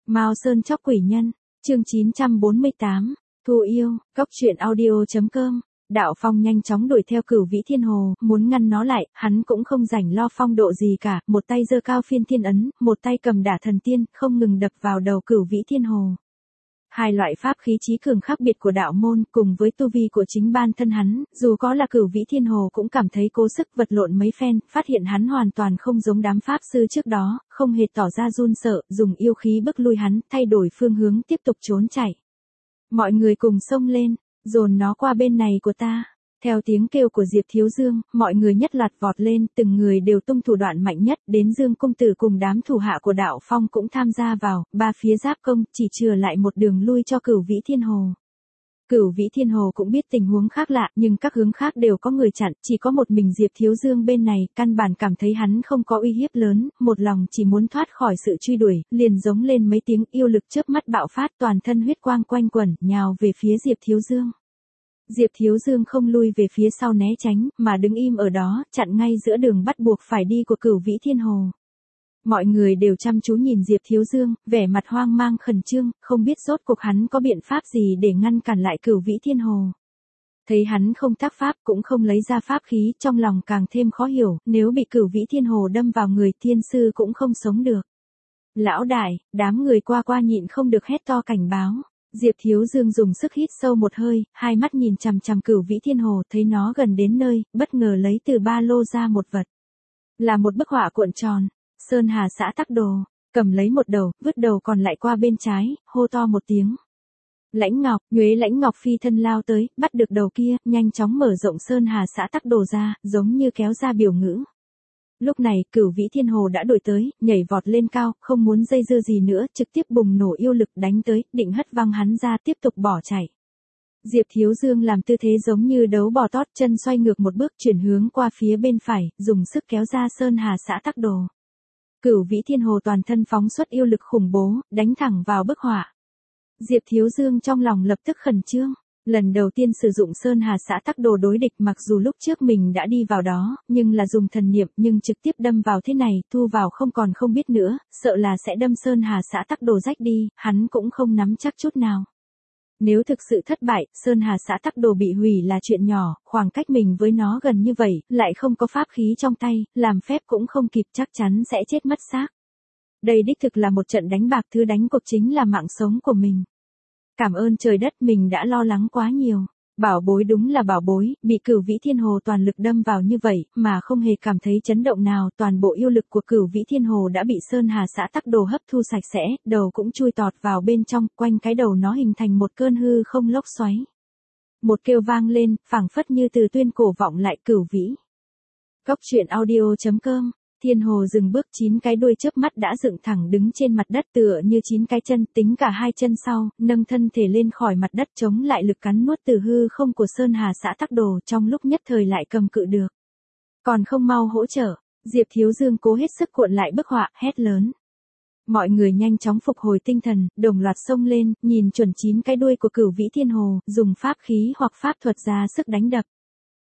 Mao Sơn chóc quỷ nhân, chương 948, Thu yêu, Cốc truyện audio.com. Đạo Phong nhanh chóng đuổi theo Cửu Vĩ Thiên Hồ, muốn ngăn nó lại, hắn cũng không rảnh lo phong độ gì cả, một tay giơ cao Phiên Thiên ấn, một tay cầm Đả Thần Tiên, không ngừng đập vào đầu Cửu Vĩ Thiên Hồ. Hai loại pháp khí chí cường khác biệt của đạo môn, cùng với tu vi của chính bản thân hắn, dù có là Cửu Vĩ Thiên Hồ cũng cảm thấy cố sức vật lộn mấy phen, phát hiện hắn hoàn toàn không giống đám pháp sư trước đó, không hề tỏ ra run sợ, dùng yêu khí bức lui hắn, thay đổi phương hướng tiếp tục trốn chạy. Mọi người cùng xông lên, dồn nó qua bên này của ta. Theo tiếng kêu của Diệp Thiếu Dương, mọi người nhất loạt vọt lên, từng người đều tung thủ đoạn mạnh nhất, đến Dương công tử cùng đám thủ hạ của Đạo Phong cũng tham gia vào, ba phía giáp công, chỉ chừa lại một đường lui cho Cửu Vĩ Thiên Hồ. Cửu Vĩ Thiên Hồ cũng biết tình huống khác lạ, nhưng các hướng khác đều có người chặn, chỉ có một mình Diệp Thiếu Dương bên này, căn bản cảm thấy hắn không có uy hiếp lớn, một lòng chỉ muốn thoát khỏi sự truy đuổi, liền giống lên mấy tiếng, yêu lực chớp mắt bạo phát, toàn thân huyết quang quanh quẩn, nhào về phía Diệp Thiếu Dương. Diệp Thiếu Dương không lui về phía sau né tránh, mà đứng im ở đó, chặn ngay giữa đường bắt buộc phải đi của Cửu Vĩ Thiên Hồ. Mọi người đều chăm chú nhìn Diệp Thiếu Dương, vẻ mặt hoang mang khẩn trương, không biết rốt cuộc hắn có biện pháp gì để ngăn cản lại Cửu Vĩ Thiên Hồ. Thấy hắn không tác pháp cũng không lấy ra pháp khí, trong lòng càng thêm khó hiểu, nếu bị Cửu Vĩ Thiên Hồ đâm vào người thiên sư cũng không sống được. Lão đại, đám người qua nhịn không được hét to cảnh báo. Diệp Thiếu Dương dùng sức hít sâu một hơi, hai mắt nhìn chằm chằm Cửu Vĩ Thiên Hồ, thấy nó gần đến nơi, bất ngờ lấy từ ba lô ra một vật. Là một bức họa cuộn tròn, Sơn Hà xã tắc đồ, cầm lấy một đầu, vứt đầu còn lại qua bên trái, hô to một tiếng. Lãnh Ngọc, Nhuế Lãnh Ngọc phi thân lao tới, bắt được đầu kia, nhanh chóng mở rộng Sơn Hà xã tắc đồ ra, giống như kéo ra biểu ngữ. Lúc này, Cửu Vĩ Thiên Hồ đã đuổi tới, nhảy vọt lên cao, không muốn dây dưa gì nữa, trực tiếp bùng nổ yêu lực đánh tới, định hất văng hắn ra tiếp tục bỏ chạy. Diệp Thiếu Dương làm tư thế giống như đấu bò tót, chân xoay ngược một bước chuyển hướng qua phía bên phải, dùng sức kéo ra Sơn Hà xã tắc đồ. Cửu Vĩ Thiên Hồ toàn thân phóng xuất yêu lực khủng bố, đánh thẳng vào bức họa. Diệp Thiếu Dương trong lòng lập tức khẩn trương. Lần đầu tiên sử dụng Sơn Hà xã tắc đồ đối địch, mặc dù lúc trước mình đã đi vào đó, nhưng là dùng thần niệm, nhưng trực tiếp đâm vào thế này, thu vào không biết nữa, sợ là sẽ đâm Sơn Hà xã tắc đồ rách đi, hắn cũng không nắm chắc chút nào. Nếu thực sự thất bại, Sơn Hà xã tắc đồ bị hủy là chuyện nhỏ, khoảng cách mình với nó gần như vậy, lại không có pháp khí trong tay, làm phép cũng không kịp, chắc chắn sẽ chết mất xác. Đây đích thực là một trận đánh bạc, thứ đánh cuộc chính là mạng sống của mình. Cảm ơn trời đất, mình đã lo lắng quá nhiều. Bảo bối đúng là bảo bối, bị Cửu Vĩ Thiên Hồ toàn lực đâm vào như vậy, mà không hề cảm thấy chấn động nào, toàn bộ yêu lực của Cửu Vĩ Thiên Hồ đã bị Sơn Hà xã tắc đồ hấp thu sạch sẽ, đầu cũng chui tọt vào bên trong, quanh cái đầu nó hình thành một cơn hư không lốc xoáy. Một kêu vang lên, phảng phất như từ tuyên cổ vọng lại Cửu Vĩ. Cốc truyện audio.com. Thiên Hồ dừng bước, 9 cái đuôi chớp mắt đã dựng thẳng đứng trên mặt đất tựa như 9 cái chân, tính cả hai chân sau, nâng thân thể lên khỏi mặt đất chống lại lực cắn nuốt từ hư không của Sơn Hà xã tắc đồ, trong lúc nhất thời lại cầm cự được. Còn không mau hỗ trợ, Diệp Thiếu Dương cố hết sức cuộn lại bức họa, hét lớn. Mọi người nhanh chóng phục hồi tinh thần, đồng loạt xông lên, nhìn chuẩn 9 cái đuôi của Cửu Vĩ Thiên Hồ, dùng pháp khí hoặc pháp thuật ra sức đánh đập.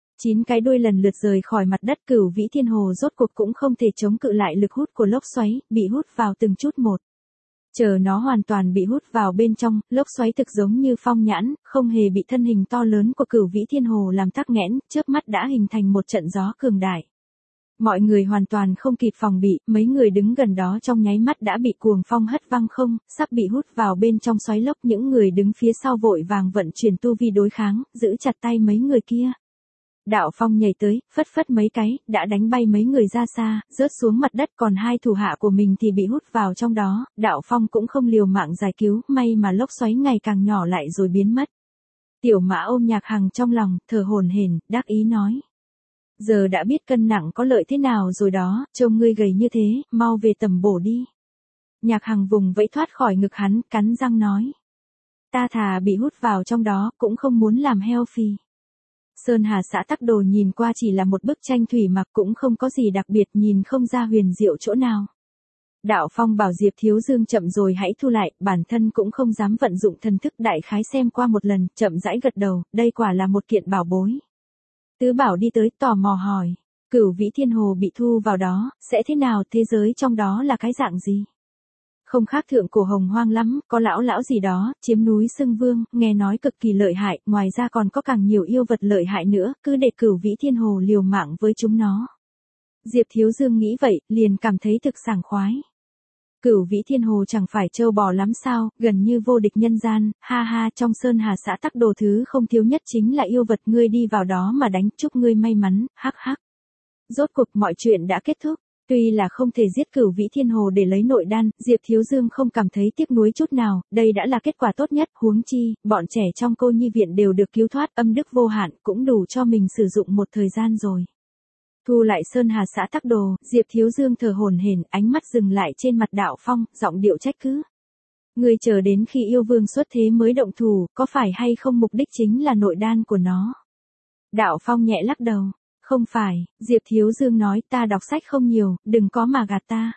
9 cái đuôi lần lượt rời khỏi mặt đất, Cửu Vĩ Thiên Hồ rốt cuộc cũng không thể chống cự lại lực hút của lốc xoáy, bị hút vào từng chút một. Chờ nó hoàn toàn bị hút vào bên trong, lốc xoáy thực giống như phong nhãn, không hề bị thân hình to lớn của Cửu Vĩ Thiên Hồ làm tắc nghẽn, chớp mắt đã hình thành một trận gió cường đại. Mọi người hoàn toàn không kịp phòng bị, mấy người đứng gần đó trong nháy mắt đã bị cuồng phong hất văng không, sắp bị hút vào bên trong xoáy lốc, những người đứng phía sau vội vàng vận chuyển tu vi đối kháng, giữ chặt tay mấy người kia. Đạo Phong nhảy tới, phất phất mấy cái, đã đánh bay mấy người ra xa, rớt xuống mặt đất, còn hai thủ hạ của mình thì bị hút vào trong đó, Đạo Phong cũng không liều mạng giải cứu, may mà lốc xoáy ngày càng nhỏ lại rồi biến mất. Tiểu Mã ôm Nhạc Hằng trong lòng, thở hổn hển, đắc ý nói. Giờ đã biết cân nặng có lợi thế nào rồi đó, trông ngươi gầy như thế, mau về tầm bổ đi. Nhạc Hằng vùng vẫy thoát khỏi ngực hắn, cắn răng nói. Ta thà bị hút vào trong đó, cũng không muốn làm heo phì. Sơn Hà xã tắc đồ nhìn qua chỉ là một bức tranh thủy mặc, cũng không có gì đặc biệt, nhìn không ra huyền diệu chỗ nào. Đạo Phong bảo Diệp Thiếu Dương chậm rồi hãy thu lại, bản thân cũng không dám vận dụng thần thức, đại khái xem qua một lần, chậm rãi gật đầu, đây quả là một kiện bảo bối. Tứ Bảo đi tới tò mò hỏi, Cửu Vĩ Thiên Hồ bị thu vào đó, sẽ thế nào, thế giới trong đó là cái dạng gì? Không khác thượng cổ hồng hoang lắm, có lão lão gì đó, chiếm núi xưng vương, nghe nói cực kỳ lợi hại, ngoài ra còn có càng nhiều yêu vật lợi hại nữa, cứ để Cửu Vĩ Thiên Hồ liều mạng với chúng nó. Diệp Thiếu Dương nghĩ vậy, liền cảm thấy thực sảng khoái. Cửu Vĩ Thiên Hồ chẳng phải trâu bò lắm sao, gần như vô địch nhân gian, ha ha, trong Sơn Hà xã Tắc Đồ thứ không thiếu nhất chính là yêu vật, ngươi đi vào đó mà đánh, chúc ngươi may mắn, hắc hắc. Rốt cuộc mọi chuyện đã kết thúc. Tuy là không thể giết Cửu Vĩ Thiên Hồ để lấy nội đan, Diệp Thiếu Dương không cảm thấy tiếc nuối chút nào, đây đã là kết quả tốt nhất, huống chi, bọn trẻ trong cô nhi viện đều được cứu thoát, âm đức vô hạn, cũng đủ cho mình sử dụng một thời gian rồi. Thu lại Sơn Hà xã Tắc Đồ, Diệp Thiếu Dương thở hổn hển, ánh mắt dừng lại trên mặt Đạo Phong, giọng điệu trách cứ. Ngươi chờ đến khi yêu vương xuất thế mới động thủ, có phải hay không mục đích chính là nội đan của nó? Đạo Phong nhẹ lắc đầu. Không phải, Diệp Thiếu Dương nói, ta đọc sách không nhiều, đừng có mà gạt ta.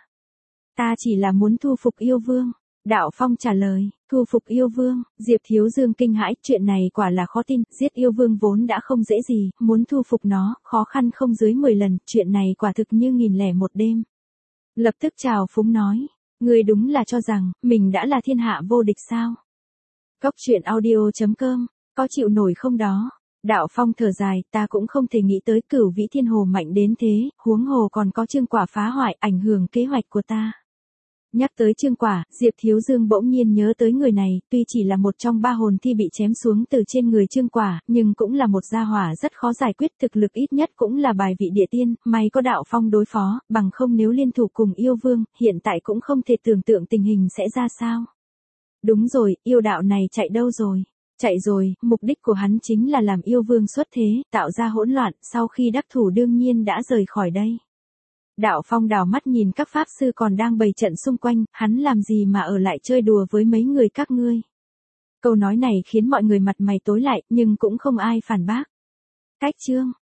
Ta chỉ là muốn thu phục yêu vương. Đạo Phong trả lời, thu phục yêu vương, Diệp Thiếu Dương kinh hãi, chuyện này quả là khó tin, giết yêu vương vốn đã không dễ gì, muốn thu phục nó, khó khăn không dưới 10 lần, chuyện này quả thực như 1001 đêm. Lập tức chào phúng nói, ngươi đúng là cho rằng, mình đã là thiên hạ vô địch sao? Cốc truyện audio.com, có chịu nổi không đó? Đạo Phong thở dài, ta cũng không thể nghĩ tới Cửu Vĩ Thiên Hồ mạnh đến thế, huống hồ còn có Trương Quả phá hoại, ảnh hưởng kế hoạch của ta. Nhắc tới Trương Quả, Diệp Thiếu Dương bỗng nhiên nhớ tới người này, tuy chỉ là một trong 3 hồn thi bị chém xuống từ trên người Trương Quả, nhưng cũng là một gia hỏa rất khó giải quyết, thực lực ít nhất cũng là bài vị địa tiên, may có Đạo Phong đối phó, bằng không nếu liên thủ cùng yêu vương, hiện tại cũng không thể tưởng tượng tình hình sẽ ra sao. Đúng rồi, yêu đạo này chạy đâu rồi? Chạy rồi, mục đích của hắn chính là làm yêu vương xuất thế, tạo ra hỗn loạn, sau khi đắc thủ đương nhiên đã rời khỏi đây. Đạo Phong đảo mắt nhìn các pháp sư còn đang bày trận xung quanh, hắn làm gì mà ở lại chơi đùa với mấy người các ngươi. Câu nói này khiến mọi người mặt mày tối lại, nhưng cũng không ai phản bác. Cách chương.